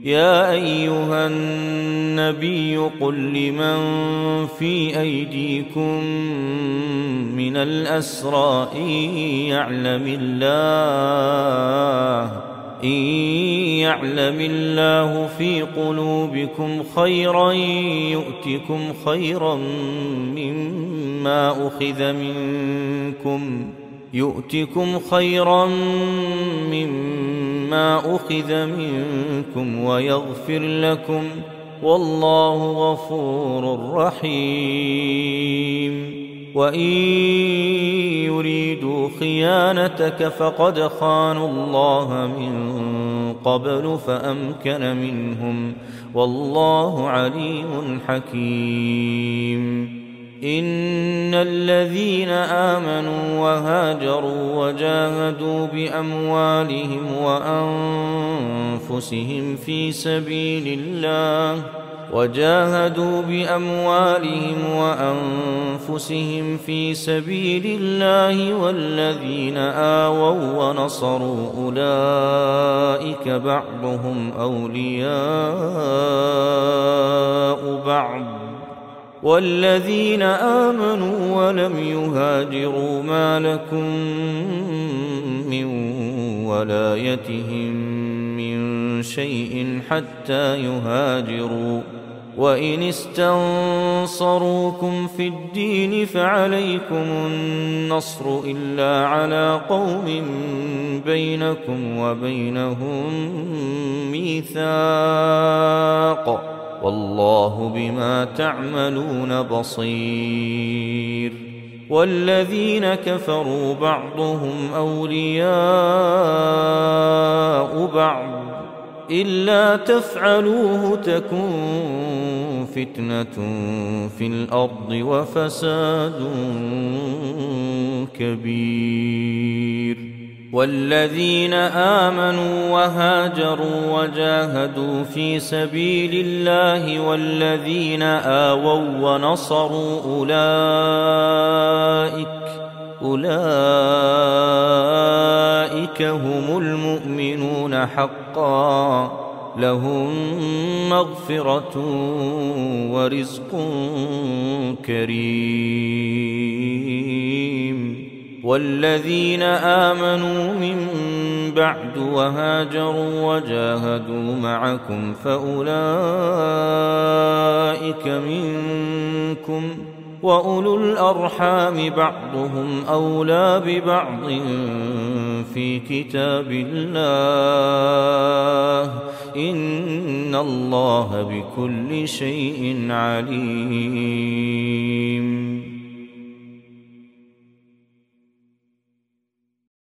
يا أيها النبي قل لمن في أيديكم من الأسرى إن يعلم الله في قلوبكم خيرا يؤتكم خيرا مما أخذ منكم ويغفر لكم والله غفور رحيم. وإن يريدوا خيانتك فقد خانوا الله من قبل فأمكن منهم والله عليم حكيم. إن الذين آمنوا وهاجروا وجاهدوا بأموالهم وأنفسهم في سبيل الله والذين آووا ونصروا أولئك بعضهم أولياء بعض والذين آمنوا ولم يهاجروا ما لكم من ولايتهم من شيء حتى يهاجروا وإن استنصروكم في الدين فعليكم النصر إلا على قوم بينكم وبينهم ميثاق والله بما تعملون بصير. والذين كفروا بعضهم أولياء بعض إلا تفعلوه تكن فتنة في الأرض وفساد كبير. والذين آمنوا وهاجروا وجاهدوا في سبيل الله والذين آووا ونصروا أولئك هم المؤمنون حقا لهم مغفرة ورزق كريم. والذين آمنوا من بعد وهاجروا وجاهدوا معكم فأولئك منكم وأولو الأرحام بعضهم أولى ببعض في كتاب الله إن الله بكل شيء عليم.